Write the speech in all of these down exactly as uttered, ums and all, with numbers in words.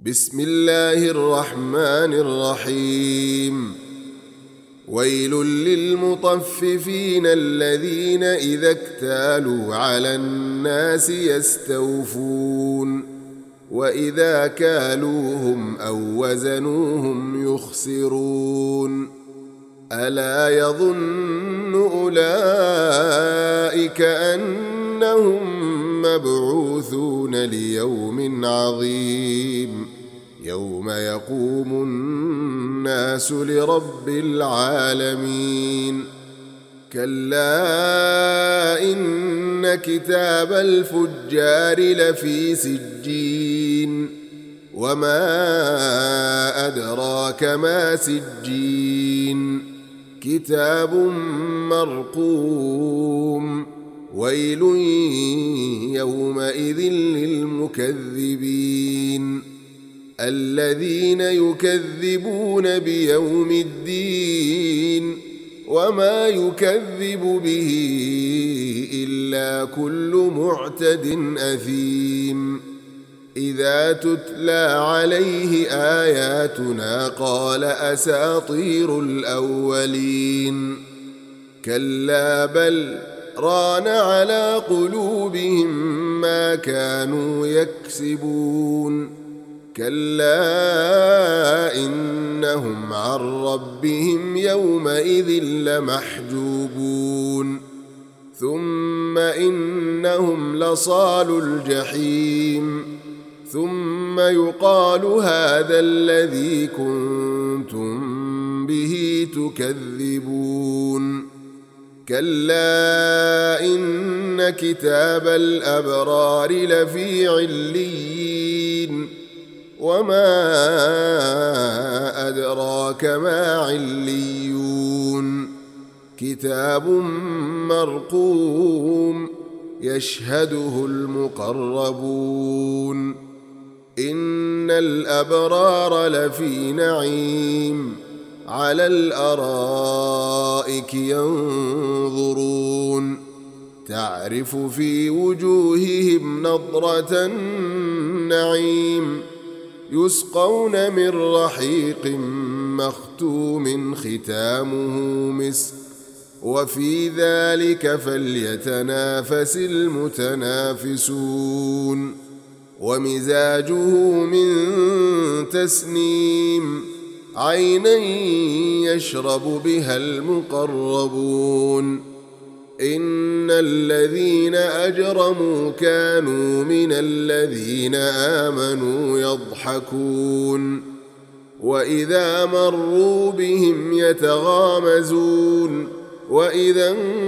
بسم الله الرحمن الرحيم. ويل للمطففين الذين إذا اكتالوا على الناس يستوفون وإذا كالوهم أو وزنوهم يخسرون ألا يظن أولئك أنهم مبعوثون ليوم عظيم يوم يقوم الناس لرب العالمين. كلا إن كتاب الفجار لفي سجين وما أدراك ما سجين كتاب مرقوم ويل يومئذ للمكذبين الذين يكذبون بيوم الدين وما يكذب به إلا كل معتد أثيم إذا تتلى عليه آياتنا قال أساطير الأولين كلا بل ران على قلوبهم ما كانوا يكسبون كلا إنهم عن ربهم يومئذ لمحجوبون ثم إنهم لصالو الجحيم ثم يقال هذا الذي كنتم به تكذبون كلا إن كتاب الأبرار لفي عليين وما أدراك ما عليون كتاب مرقوم يشهده المقربون إن الأبرار لفي نعيم على الأرائك ينظرون تعرف في وجوههم نضرة النعيم يسقون من رحيق مختوم ختامه مسك وفي ذلك فليتنافس المتنافسون ومزاجه من تسنيم عينا يشرب بها المقربون إن الذين أجرموا كانوا من الذين آمنوا يضحكون وإذا مروا بهم يتغامزون وإذا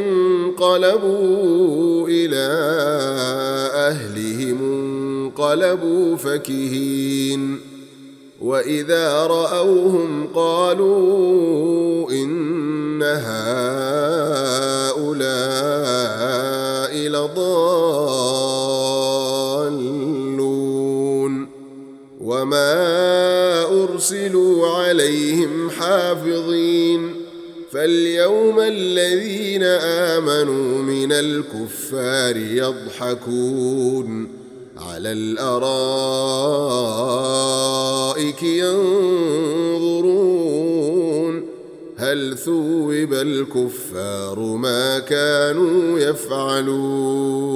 انقلبوا إلى أهلهم انقلبوا فكهين وإذا رأوهم قالوا إن هؤلاء لضالون وما أرسلوا عليهم حافظين فاليوم الذين آمنوا من الكفار يضحكون على الأرائك ينظرون هل ثوب الكفار ما كانوا يفعلون.